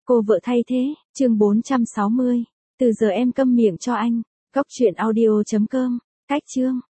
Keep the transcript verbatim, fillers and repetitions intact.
Cô vợ thay thế, chương bốn trăm sáu mươi. Từ giờ em câm miệng cho anh. Cốc truyện audio chấm com. Cách chương.